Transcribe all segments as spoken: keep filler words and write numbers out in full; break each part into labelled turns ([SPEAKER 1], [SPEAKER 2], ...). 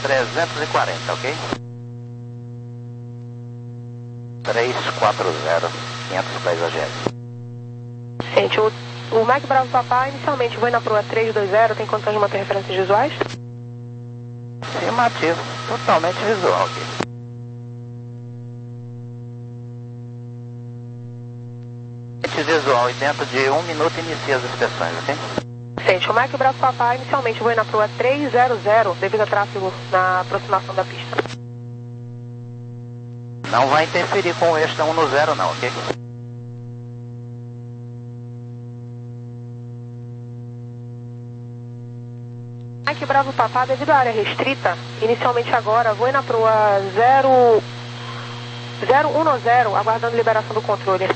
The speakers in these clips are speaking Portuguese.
[SPEAKER 1] trezentos e quarenta, ok? trezentos e quarenta, quinhentos pés A G S.
[SPEAKER 2] Gente, o, o Mike Bravo Papá inicialmente foi na proa trezentos e vinte, tem condições de manter referências visuais?
[SPEAKER 1] Afirmativo, totalmente visual aqui. Visual e dentro de um minuto inicia as inspeções, ok?
[SPEAKER 2] Gente, o Mike Bravo Papá inicialmente foi na proa trezentos devido a tráfego na aproximação da pista.
[SPEAKER 1] Não vai interferir com o extra um no zero não, ok?
[SPEAKER 2] Mike Bravo Papá, devido à área restrita, inicialmente agora voe na proa zero um zero, aguardando liberação do controle.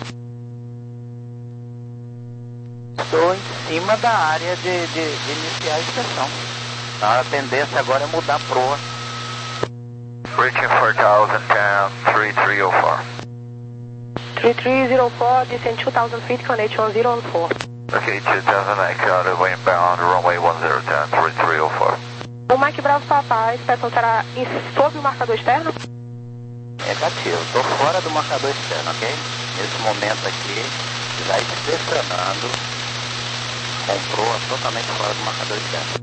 [SPEAKER 1] Estou em cima da área de, de, de iniciar a inspeção. A tendência agora é mudar a proa.
[SPEAKER 3] Reaching four thousand, ten, three three zero four.
[SPEAKER 2] three three zero four, descend two thousand feet, connect one zero one four.
[SPEAKER 3] Okay, two thousand, I got it, inbound, runway one zero, ten, three three zero four.
[SPEAKER 2] O Mike Bravo Papá, a inspeção será em, sob o marcador externo?
[SPEAKER 1] Negativo, estou fora do marcador externo, ok? Nesse momento aqui, já inspecionando, com proa totalmente fora do marcador externo.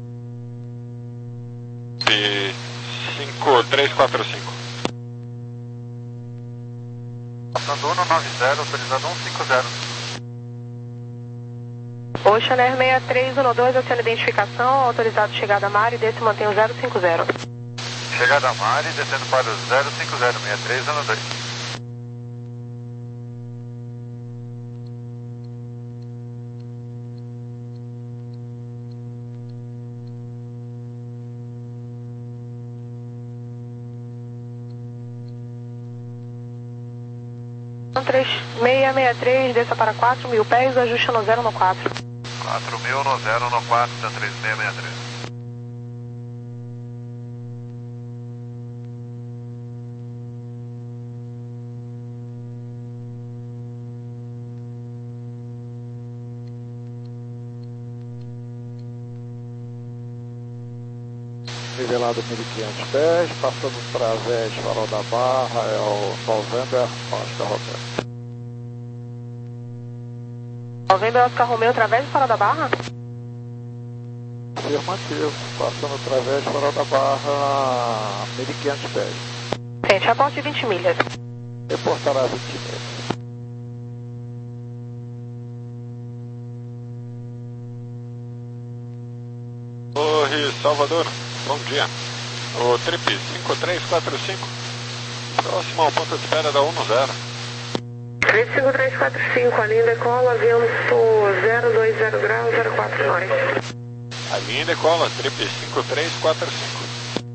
[SPEAKER 4] E cinco três quatro cinco.
[SPEAKER 3] Passando um nove zero, autorizado um cinco zero.
[SPEAKER 2] Ocean Air seis três um dois, oceano identificação, autorizado chegada a mar e desse mantém o zero cinco zero.
[SPEAKER 3] Chegada a mar e descendo para o zero cinco zero, seis três um dois.
[SPEAKER 2] três seis seis três, desça para quatro mil pés, ajuste no zero no quatro.
[SPEAKER 3] quatro mil no zero no quatro, da três seis seis três.
[SPEAKER 5] Nivelado mil e quinhentos pés, passando para Vés, Farol da Barra, é o November Oscar Romeo.
[SPEAKER 2] November Oscar Romeo, através do Farol da Barra?
[SPEAKER 5] Afirmativo, passando através do Farol da Barra, mil e quinhentos pés.
[SPEAKER 2] Gente, reporte vinte milhas.
[SPEAKER 5] Reportará vinte milhas.
[SPEAKER 4] Torre Salvador, bom dia. O trip cinco três quatro cinco, próximo ao ponto de espera da um zero.
[SPEAKER 2] três cinco três quatro cinco, a linha decola, vento zero dois zero graus, zero quatro nós.
[SPEAKER 4] A linha decola, trip cinco três quatro cinco.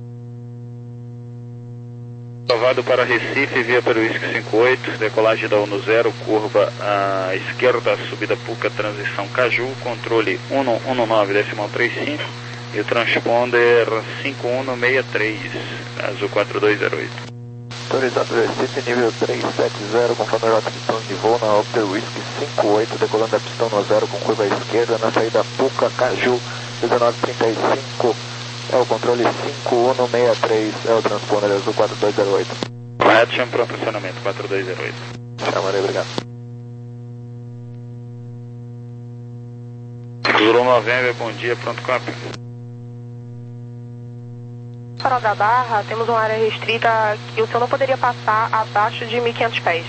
[SPEAKER 6] Salvado para Recife, via para o Whisky cinquenta e oito, decolagem da um zero, curva à esquerda, subida Puca, transição Caju, controle um nove decimal trinta e cinco e o transponder cinco um seis três, azul quatro dois zero oito.
[SPEAKER 5] Autorizado Recife, nível trezentos e setenta, com panorama pistão de voo na Opter Whisky cinquenta e oito, decolando a pistão no zero com curva à esquerda, na saída Puca, Caju, dezenove trinta e cinco, é o controle cinco um seis três, é o transponder azul quatro dois zero oito.
[SPEAKER 6] Correto, chama para funcionamento quatro dois zero oito.
[SPEAKER 5] Chamarei, obrigado.
[SPEAKER 6] Zulu November, bom dia, pronto cópia.
[SPEAKER 2] Farol da Barra, temos uma área restrita que o senhor não poderia passar abaixo de mil e quinhentos pés.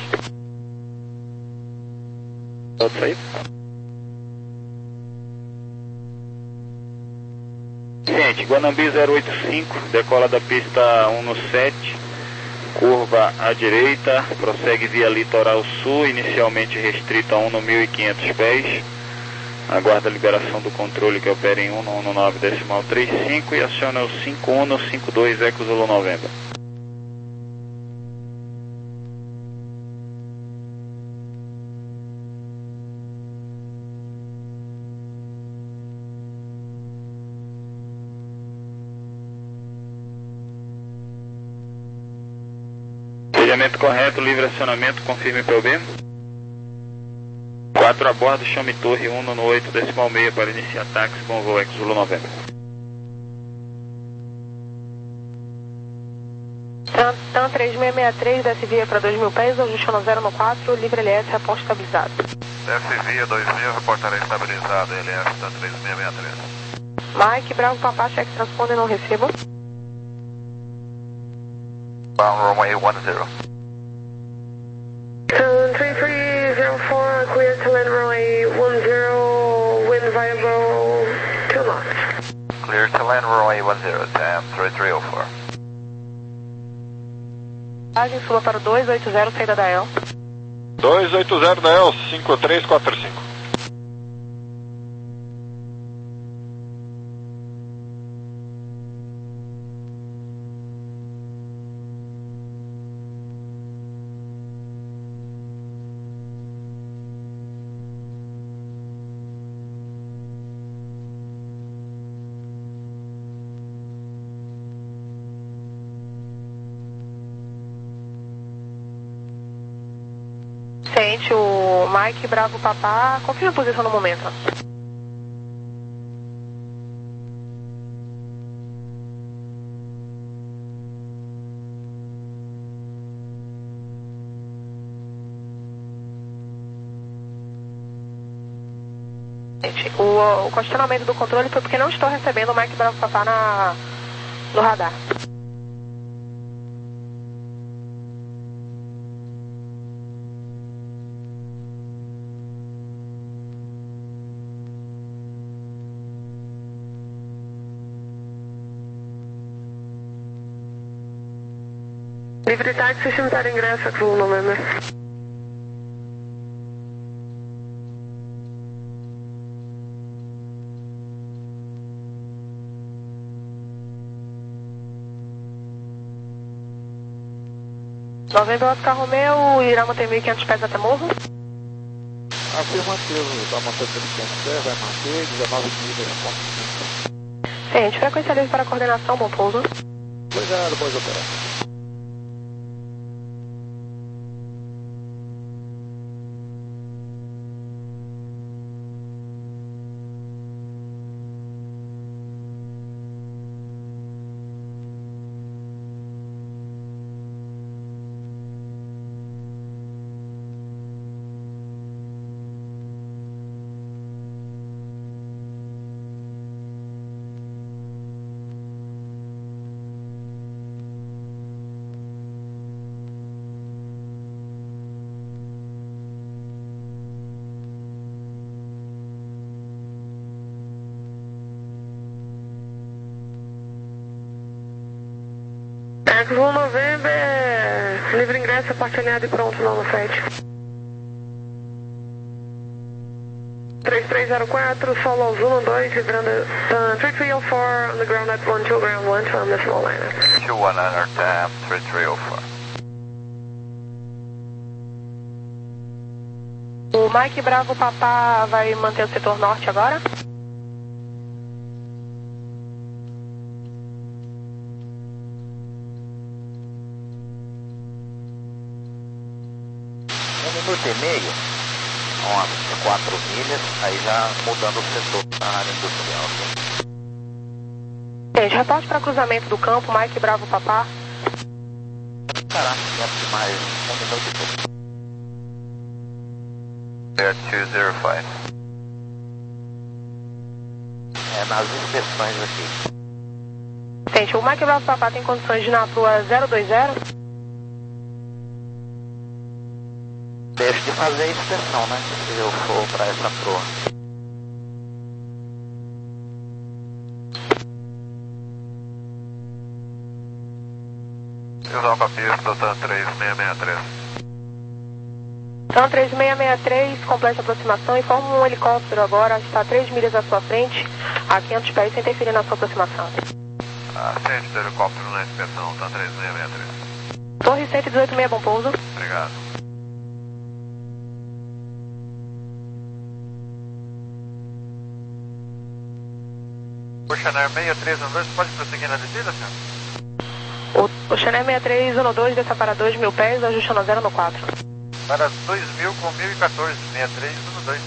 [SPEAKER 6] Pode sair? Gente, Guanambi zero oito cinco, decola da pista um no sete, curva à direita, prossegue via litoral sul, inicialmente restrito a um no mil e quinhentos pés. Aguarda a liberação do controle que opera em um no nove decimal trinta e cinco e aciona o cinco um no cinco dois Eco Zulu November. Sediamento correto, livre acionamento, confirme P U B. quatro a bordo, chame torre um no oito decimal seis para iniciar táxi, bom voo, Eco Zulu November.
[SPEAKER 2] TAM, TAM três seis seis três, desce via para dois mil pés, ajustando zero no quatro, livre L S, reporte estabilizado.
[SPEAKER 3] Desce via dois mil, reportarei estabilizado, L S TAM três seis seis três.
[SPEAKER 2] Mike, Bravo, Papá, cheque transponder, não recebo.
[SPEAKER 3] Bound runway one zero.
[SPEAKER 2] TAM three three zero four, clear to land runway one zero, wind variable two knots.
[SPEAKER 3] Clear to land runway one zero, TAM three three zero four.
[SPEAKER 2] Suba para o dois oito zero, saída da E L.
[SPEAKER 4] dois oito zero da E L, cinco três quatro cinco.
[SPEAKER 2] Sente o Mike, Bravo, Papá, confirma a posição no momento. Gente, o, o questionamento do controle foi porque não estou recebendo o Mike, Bravo, Papá na, no radar. Livre táxi, simultâneo ingresso, Azul November. Novembro Oscar Romeo, irá manter mil e quinhentos pés até morro?
[SPEAKER 5] Afirmativo, está mantendo mil e quinhentos pés, vai manter dezenove milhas, ponto cinco.
[SPEAKER 2] Gente, frequência livre para coordenação, bom pouso.
[SPEAKER 5] Obrigado, boas operações.
[SPEAKER 2] Azul November, livre ingresso, parte alinhada e pronto, não no site. três três zero quatro, solo Azul dois, vibrando uh, três três zero quatro, on the ground at one two, ground one two, on the small liner.
[SPEAKER 3] two one under TAM three three zero four.
[SPEAKER 2] O Mike Bravo Papá vai manter o setor norte agora?
[SPEAKER 1] Um minuto e meio, umas quatro milhas, aí já mudando o setor para a área industrial.
[SPEAKER 2] Gente, reporte para cruzamento do campo, Mike Bravo Papá.
[SPEAKER 1] Caraca, deve mais um minuto e pouco.
[SPEAKER 3] Clear two zero five.
[SPEAKER 1] É nas inspeções aqui.
[SPEAKER 2] Gente, o Mike Bravo Papá tem condições de ir na Prua zero dois zero?
[SPEAKER 1] Deixo de fazer a inspeção, né? Se eu for para essa proa.
[SPEAKER 3] Visão com a pista, TAM três seis seis três.
[SPEAKER 2] TAM três seis seis três, completa a aproximação, informa um helicóptero agora, está a três milhas à sua frente, a quinhentos pés, sem interferir na sua aproximação.
[SPEAKER 3] Assente do helicóptero na inspeção, TAM três seis seis três.
[SPEAKER 2] Torre cento e dezoito seis, bom pouso.
[SPEAKER 3] Obrigado. O Channel seis três um dois, pode prosseguir na descida, senhor?
[SPEAKER 2] O, o Channel seis três um dois, desça para dois mil pés, ajustando zero no quatro.
[SPEAKER 3] Para dois mil com mil e quatorze, seis três um dois.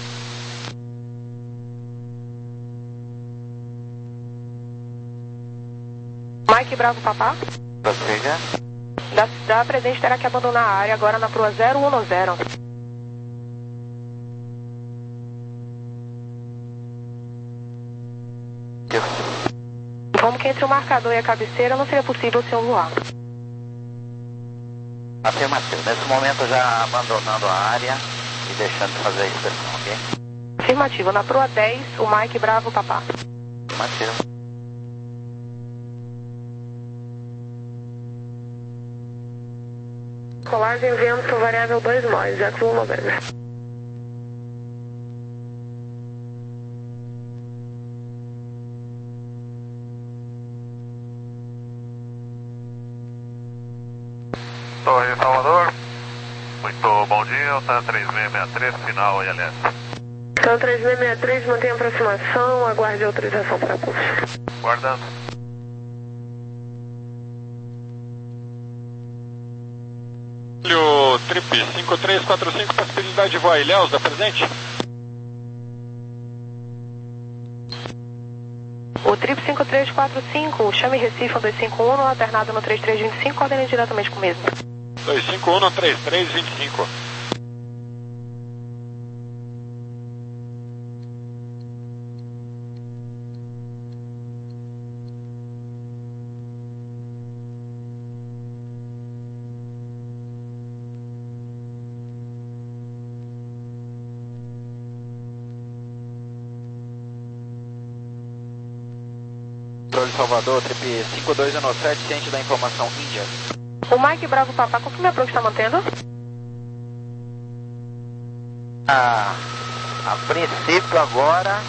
[SPEAKER 2] Mike Bravo Papá.
[SPEAKER 1] Prossiga.
[SPEAKER 2] Da, da presente terá que abandonar a área agora na proa zero um zero. Como que entre o marcador e a cabeceira não seria possível o senhor voar.
[SPEAKER 1] Afirmativo. Nesse momento já abandonando a área e deixando de fazer a inspeção, ok?
[SPEAKER 2] Afirmativo. Na proa dez, o Mike Bravo Papá.
[SPEAKER 1] Afirmativo.
[SPEAKER 2] Colagem vento variável dois nós, Jackson November.
[SPEAKER 3] Torre Salvador, muito bom dia, tá três seis seis três, final I L S.
[SPEAKER 2] Então três seis seis três, mantenha aproximação, aguarde a autorização para curso.
[SPEAKER 3] Guardando.
[SPEAKER 4] O Trip cinco três quatro cinco, possibilidade de voar Ilhéus, da presente?
[SPEAKER 2] O Trip cinco três quatro cinco, chame Recife um dois cinco um, alternado no três três dois cinco, ordem diretamente com o mesmo.
[SPEAKER 4] dois cinco um, três três dois cinco.
[SPEAKER 5] Controle Salvador, Trip cinco dois um sete, ciente da informação Índia.
[SPEAKER 2] O Mike Bravo Papá, com que me approach está mantendo?
[SPEAKER 1] Ah, a princípio agora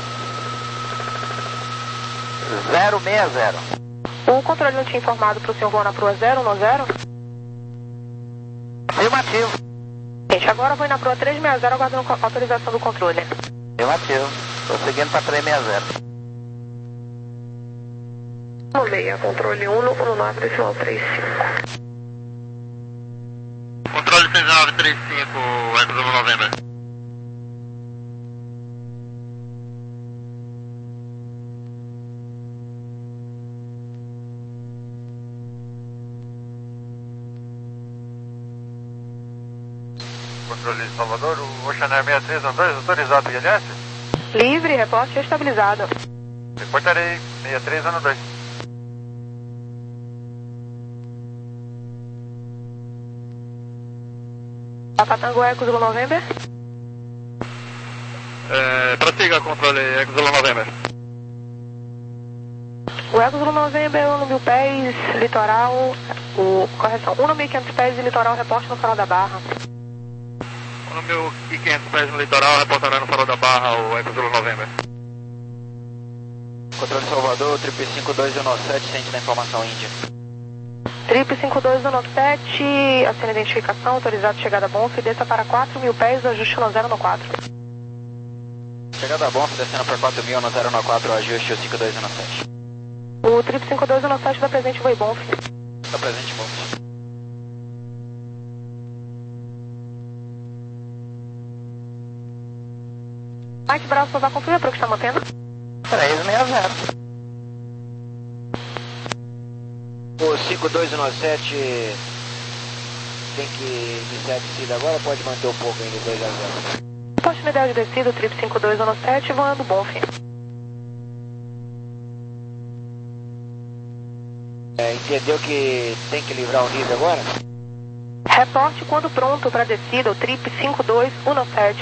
[SPEAKER 1] zero seis zero.
[SPEAKER 2] O controle não tinha informado para o senhor voar na proa zero um zero?
[SPEAKER 1] Afirmativo.
[SPEAKER 2] Gente, agora vou ir na proa três seis zero, aguardando a autorização do controle.
[SPEAKER 1] Afirmativo. Tô seguindo para três seis zero.
[SPEAKER 2] meia, controle um, um nove, decimal três cinco.
[SPEAKER 3] Controle três nove três cinco, Echo Zulu November. Controle de Salvador, o Oceanair seis três um dois, autorizado I L S?
[SPEAKER 2] Livre, reporte estabilizado.
[SPEAKER 3] Reportarei seis três um dois.
[SPEAKER 2] Papa Tango Echo Zulu November.
[SPEAKER 3] É, prossiga, controle Echo Zulu November.
[SPEAKER 2] O Echo Zulu November, um mil pés, litoral, o, correção, um mil e quinhentos pés e litoral, reporte no farol da Barra.
[SPEAKER 3] um mil e quinhentos pés no litoral, reportará no farol da Barra o Echo Zulu November.
[SPEAKER 5] Controle Salvador, Trip cinco dois um sete, ciente da informação Índia.
[SPEAKER 2] Trip cinco dois um sete, assina identificação, autorizado chegada a Bonf, desça para quatro mil pés, ajuste no zero no quatro.
[SPEAKER 5] Chegada a Bonf, descendo por quatro mil no zero no quatro, ajuste o cinco dois um sete.
[SPEAKER 2] O Trip cinco dois um sete da presente foi Bonf.
[SPEAKER 5] Da presente Bonf.
[SPEAKER 2] Mike Bravo, por favor, confirma para o que está mantendo?
[SPEAKER 1] três seis zero.
[SPEAKER 5] O cinco dois um sete tem que iniciar a descida agora, pode manter um pouco ainda, dois a zero.
[SPEAKER 2] Posto no ideal de descida, o Trip cinco dois um sete, voando Bonf.
[SPEAKER 5] É, entendeu que tem que livrar o nível agora?
[SPEAKER 2] Reporte quando pronto para descida, o Trip cinco dois um sete.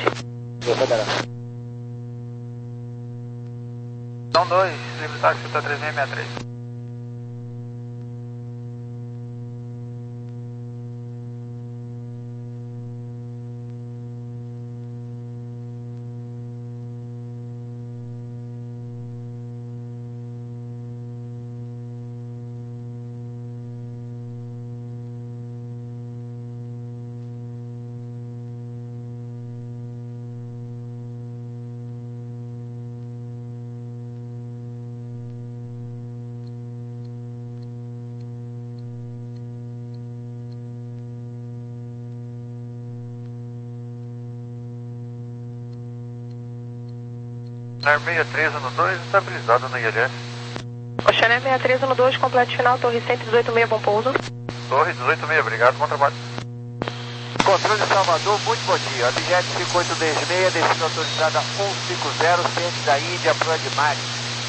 [SPEAKER 3] São dois, livre táxi, está três seis seis três. seis três um dois, estabilizado na I L S.
[SPEAKER 2] Oceanair seis três um dois, completo final, torre cento e dezoito, meia, bom pouso.
[SPEAKER 3] Torre dezoito seis, obrigado, bom trabalho.
[SPEAKER 7] Controle de Salvador, muito bom dia. Objet cinco oito dois seis, descida autorizada cento e cinquenta, ciente da Índia, proa de Mari.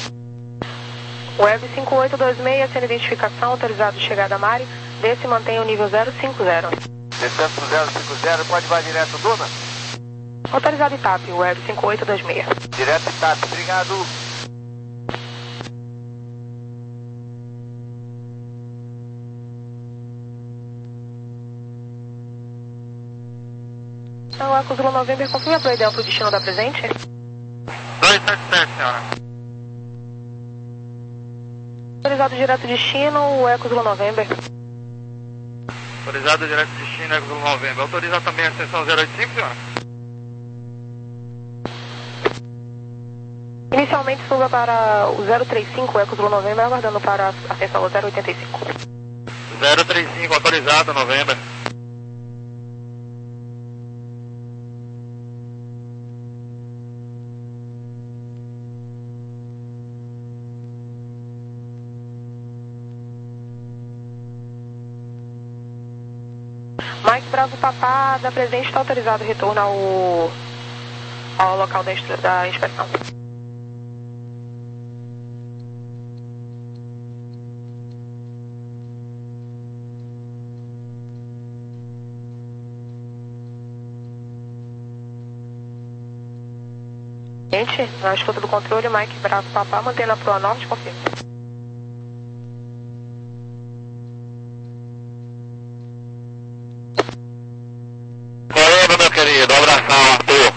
[SPEAKER 2] Web cinco oito dois seis, sem identificação, autorizado de chegada a Mari. Desce e mantém o nível zero cinco zero.
[SPEAKER 7] Descendo pro zero cinco zero, pode vai direto, Duna?
[SPEAKER 2] Autorizado I T A P, Web cinco oito dois seis.
[SPEAKER 7] Direto I T A P, obrigado.
[SPEAKER 2] Então, Eco Zulu November, confirma para o ideal para o destino da presente?
[SPEAKER 3] dois sete sete, senhora.
[SPEAKER 2] Autorizado direto destino, o Eco Zulu November.
[SPEAKER 3] Autorizado direto destino, Eco Zulu November. Autoriza também a extensão zero oito cinco, senhora?
[SPEAKER 2] Inicialmente suba para o zero três cinco, Eco Zulu November, aguardando para a ascensão zero oitenta e cinco.
[SPEAKER 3] zero três cinco, autorizado, November.
[SPEAKER 2] Mike Bravo Papá, da presente, está autorizado o retorno ao, ao local da, da inspeção. Gente, na escuta do controle, Mike Bravo Papá, mantendo a proa norte, confirma.
[SPEAKER 3] Querido, abração, Arthur.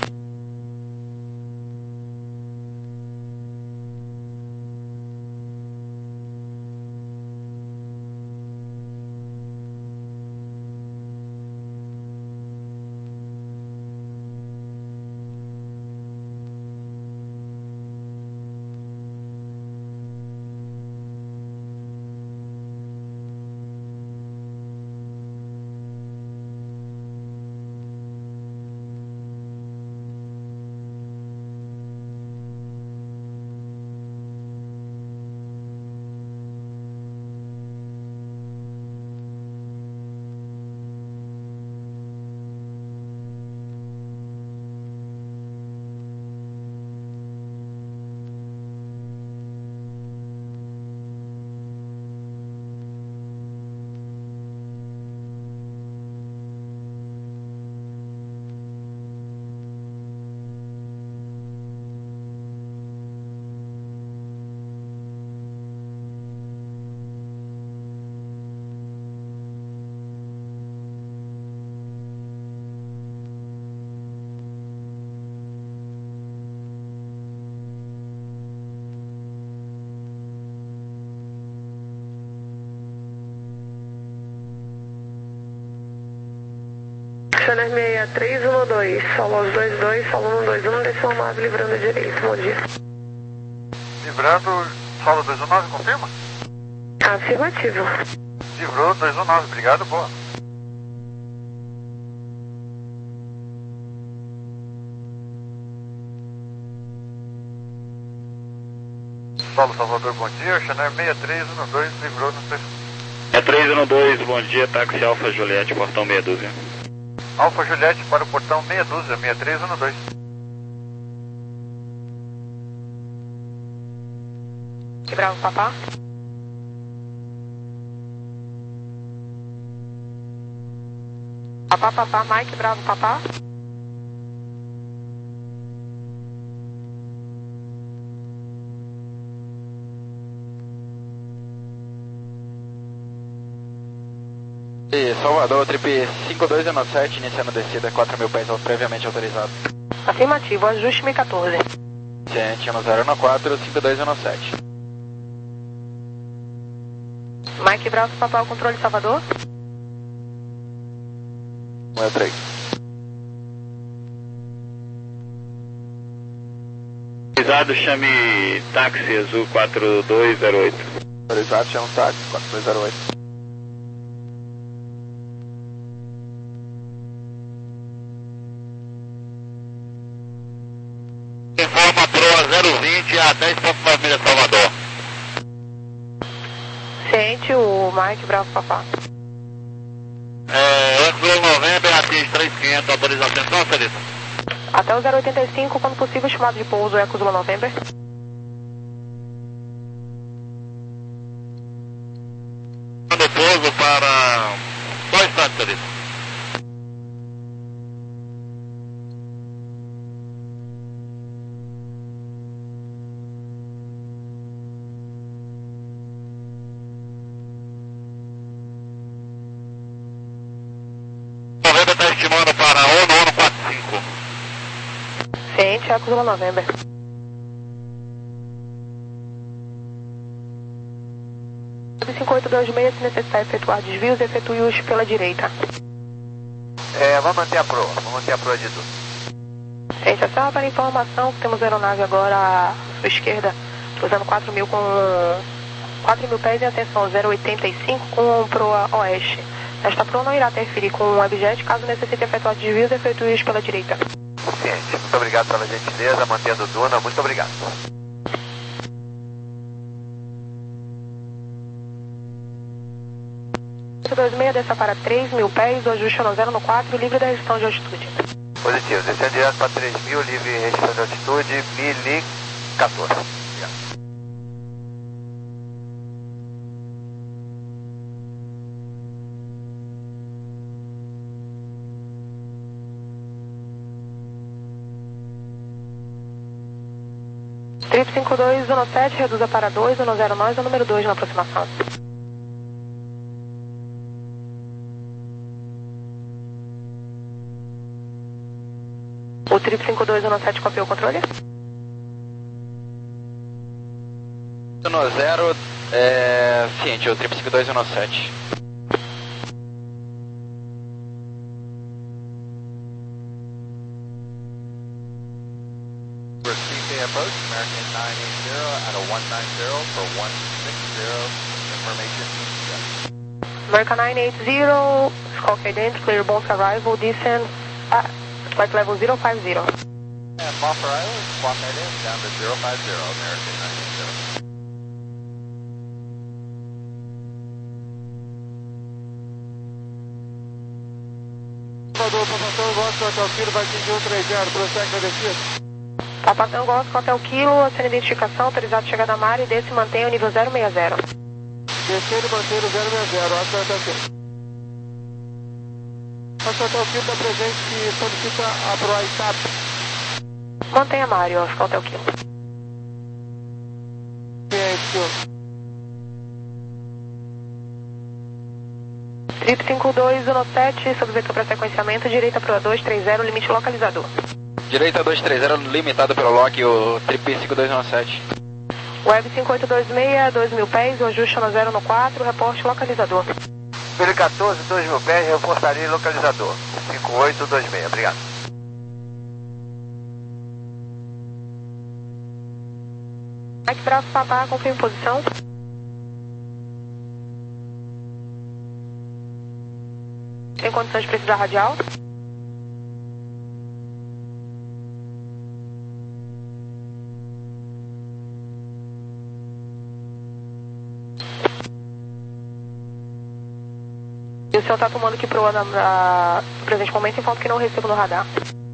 [SPEAKER 2] Channel seis três um dois, solo dois dois, solo um dois um, desceu amado, livrando direito, bom dia.
[SPEAKER 3] Livrando, solo dois um nove, confirma?
[SPEAKER 2] Afirmativo.
[SPEAKER 3] Livrou dois um nove, obrigado, boa. Solo Salvador, bom dia, Channel seis três um dois, livrou no seis
[SPEAKER 6] três um dois, bom dia, táxi Alfa Juliette, portão meia dúzia.
[SPEAKER 3] Alfa Juliette para o portão meia dúzia, seis três um dois.
[SPEAKER 2] Que Bravo Papá. Papá, papá, Mike Bravo Papá.
[SPEAKER 5] Salvador, trip cinco dois um sete, iniciando descida, quatro mil pés previamente autorizado.
[SPEAKER 2] Afirmativo, ajuste-me quatorze.
[SPEAKER 5] Ciente, no zero um quatro, cinco dois um sete.
[SPEAKER 2] Mike Bravo Papá, o controle Salvador.
[SPEAKER 5] um três.
[SPEAKER 6] Autorizado, chame táxi azul quatro dois zero oito.
[SPEAKER 5] Autorizado, chama um táxi quatro dois zero oito.
[SPEAKER 3] Informa proa zero vinte a dez ponto nove milhas Salvador.
[SPEAKER 2] Ciente, o Mike Bravo Papá.
[SPEAKER 3] É, Eco November, Beatriz três mil e quinhentos, autoriza a atenção, Celita?
[SPEAKER 2] Até o zero oitenta e cinco, quando possível, chamado de pouso Eco Zulu November.
[SPEAKER 3] Manda pouso para... Só instante, Celita. November está estimando para ONU, ONU quarenta e cinco.
[SPEAKER 2] Ciente, Eco Zulu November. cinco oito dois seis, se necessitar efetuar desvios, efetue-os pela direita.
[SPEAKER 7] É, vamos manter a proa, vamos manter a proa de tudo.
[SPEAKER 2] Gente, é só para informação que temos aeronave agora à sua esquerda, usando quatro mil com quatro mil pés em atenção zero oitenta e cinco com proa oeste. Esta proa não irá interferir com o webjet, caso necessite efetuar desvios, efetue-os pela direita.
[SPEAKER 7] Gente, muito obrigado pela gentileza, mantendo o Duna, muito obrigado.
[SPEAKER 2] dois seis, desça para três mil pés, o ajuste no zero no quatro, livre da restrição de altitude.
[SPEAKER 7] Positivo, descendo direto para três mil, livre restrição de altitude, mil e quatorze. Obrigado.
[SPEAKER 2] Trip cinco dois, zona sete, reduza para dois, zona zero nós, número dois na aproximação. O Trip cinco dois, zona sete, copiou o controle?
[SPEAKER 5] zona zero, é... ciente, o Trip cinco dois, zona sete.
[SPEAKER 8] Receiving approach, American nine eighty at a one ninety for one sixty, information check.
[SPEAKER 2] American nine eighty, Squawk Ident, clear bounce arrival, descend, ah, flight level zero five zero.
[SPEAKER 8] And Buffer Island, squawk ident down to zero five zero, American nine eighty.
[SPEAKER 4] Salvador, Papatão, Gosto, Hotel Kilo, vai atingir um três zero, prossegue na descida.
[SPEAKER 2] Papatão Gosto, Hotel Kilo, sem identificação, autorizado chegada à mar e desce e mantém o nível zero seis zero.
[SPEAKER 4] Descendo e mantendo zero seis zero, acho que Hotel Kilo. Acho que Hotel Kilo está presente que solicita a proa I T A P.
[SPEAKER 2] Mantenha Mário, acho que Hotel Kilo.
[SPEAKER 4] Ciente, senhor.
[SPEAKER 2] Trip cinco dois, zona sete, sob vetor para sequenciamento, direita para dois três zero, limite localizador.
[SPEAKER 5] Direita dois três zero, limitado pelo lock, o Trip cinco dois zona sete.
[SPEAKER 2] Web cinco oito dois seis, dois mil pés, o ajuste no zero no quatro, reporte localizador.
[SPEAKER 7] mil quatorze, dois mil pés, reforçaria localizador. cinco oito dois seis, obrigado.
[SPEAKER 2] Mike Bravo Papá, confirme posição. Tem condições de precisar radial? E o senhor está tomando que proa na, na, no presente momento, enquanto que não recebo no radar.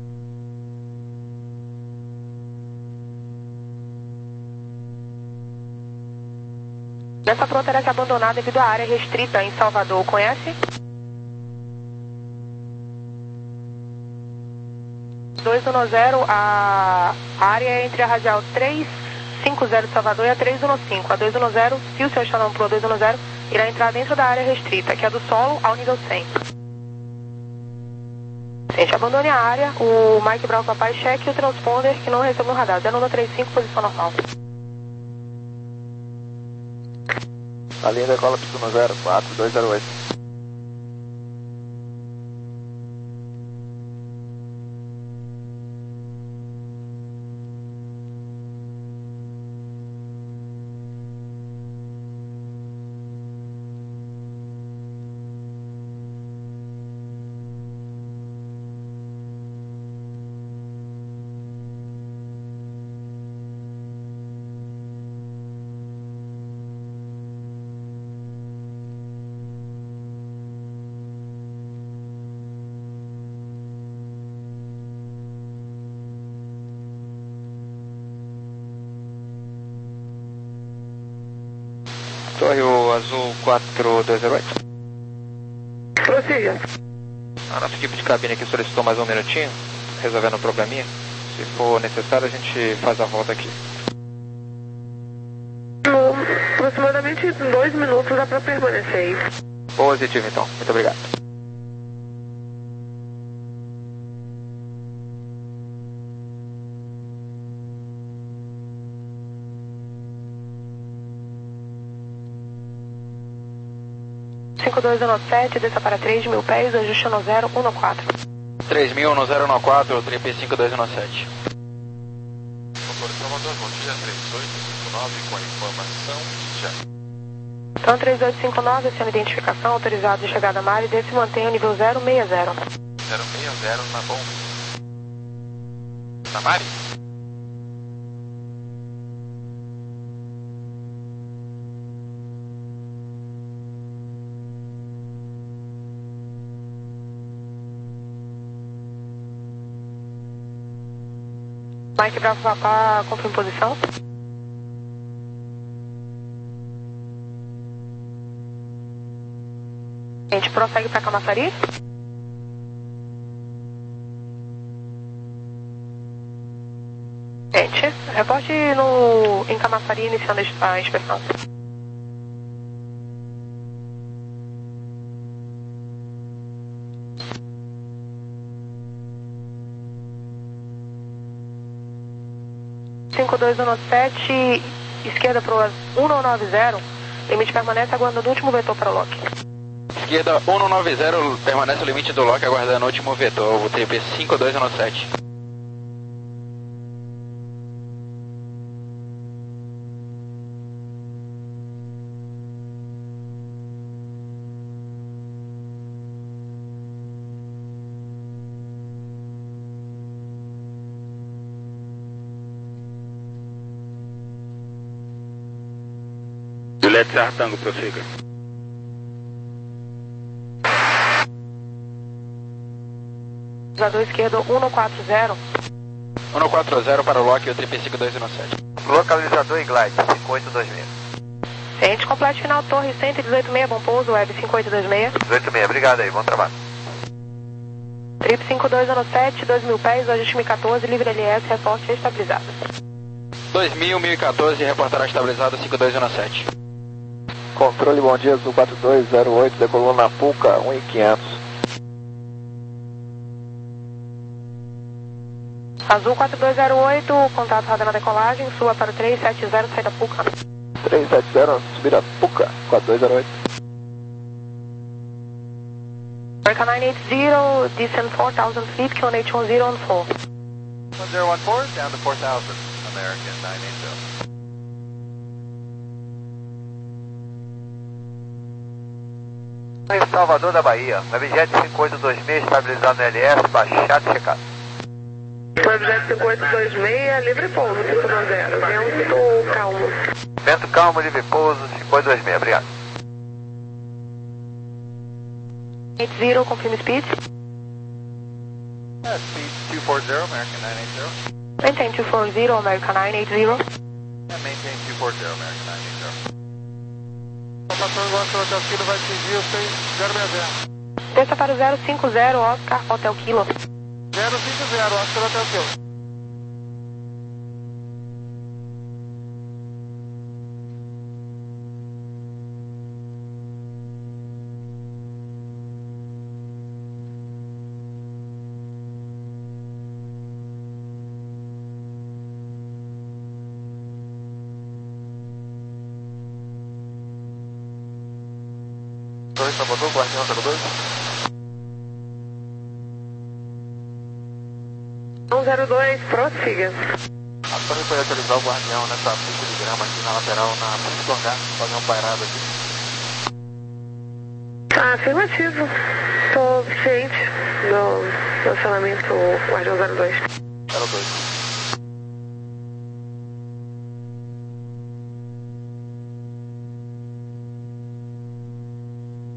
[SPEAKER 2] Essa proa terá que abandonar devido à área restrita em Salvador, conhece? dois um zero, a área é entre a radial trezentos e cinquenta de Salvador e a trezentos e quinze. A dois um zero, se o senhor está na proa dois um zero, irá entrar dentro da área restrita, que é do solo ao nível cem. Gente, abandone a área, o Mike Bravo Papai cheque o transponder que não recebeu no radar. zero um três cinco, posição normal.
[SPEAKER 5] A linha decola pista zero quatro dois zero oito.
[SPEAKER 9] Torre, o Azul quatro dois zero oito.
[SPEAKER 2] Prossiga.
[SPEAKER 9] A nossa equipe de cabine aqui solicitou mais um minutinho, resolvendo um probleminha. Se for necessário, a gente faz a volta aqui.
[SPEAKER 2] No, aproximadamente dois minutos dá para permanecer aí.
[SPEAKER 9] Positivo, então. Muito obrigado.
[SPEAKER 2] cinco dois um sete, desça para três mil pés, ajuste no zero um quatro.
[SPEAKER 9] três mil no zero um quatro, trip cinco dois um sete.
[SPEAKER 3] Motor Salvador, bom dia, três oito cinco nove com a informação já.
[SPEAKER 2] Então três oito cinco nove, sendo identificação, autorizado de chegada a mar e desse mantém o nível zero seis zero.
[SPEAKER 3] zero seis zero na bom. Na Mari?
[SPEAKER 2] Mike Bravo Papá, cumpre em posição. A gente prossegue para Camaçari. Gente, reporte no, em Camaçari iniciando a inspeção. cinco dois um sete, esquerda para o um nove zero, limite permanece aguardando o último vetor para o lock.
[SPEAKER 9] Esquerda um nove zero, permanece o limite do lock aguardando o último vetor, o T P cinco dois um sete.
[SPEAKER 6] Juliette Sartango, prossiga.
[SPEAKER 2] Usador esquerdo um quatro zero.
[SPEAKER 9] um quatro zero para o lock e o T P cinco dois um sete.
[SPEAKER 7] Localizador e glide, cinco oito dois seis.
[SPEAKER 2] Ciente completo final, torre cento e dezoito seis, bom pouso, web cinco oito dois seis.
[SPEAKER 7] dezoito seis, obrigado aí, bom trabalho.
[SPEAKER 2] Trip cinco dois um sete, dois mil pés, ajuste mil e quatorze, livre L S, reporte estabilizado.
[SPEAKER 9] dois mil, mil e quatorze, reportará estabilizado cinco dois um sete.
[SPEAKER 5] Controle, bom dia, Azul quatro dois zero oito, decolou na Puca, um mil e quinhentos.
[SPEAKER 2] Azul quatro dois zero oito, contato roda na decolagem, suba para o três sete zero, sai da Puca.
[SPEAKER 5] três sete zero, subir a Puca, quatro dois zero oito.
[SPEAKER 2] American nine eight zero, descend four thousand feet, Q N H one zero on four.
[SPEAKER 8] one zero one four, down to four thousand, American nine eight zero.
[SPEAKER 7] Em Salvador da Bahia, Webjet cinco oito dois seis, estabilizado no L S, baixado e checado.
[SPEAKER 2] Webjet cinco oito dois seis, livre pouso, cinco dois zero, vento calmo.
[SPEAKER 7] Vento calmo, livre pouso, cinco oito dois seis, obrigado.
[SPEAKER 2] eight zero, confirm speed.
[SPEAKER 8] Uh, speed two four zero, American nine eight zero.
[SPEAKER 2] Maintain two four zero, American nine eight zero.
[SPEAKER 8] Yeah, maintain two four zero, American nine eight zero.
[SPEAKER 4] Passando igual que o Hotel Kilo vai seguir o seis zero seis zero.
[SPEAKER 2] Desça para o zero cinco zero, Oscar, Hotel Kilo.
[SPEAKER 4] zero cinco zero, Oscar Hotel Kilo.
[SPEAKER 7] Torre Salvador, Guardião zero dois.
[SPEAKER 2] um zero dois, prossiga.
[SPEAKER 4] A torre foi atualizar o Guardião nessa pista de grama aqui na lateral, na frente do hangar, fazer uma pairada aqui.
[SPEAKER 2] Ah, afirmativo. Estou ciente do relacionamento Guardião zero dois.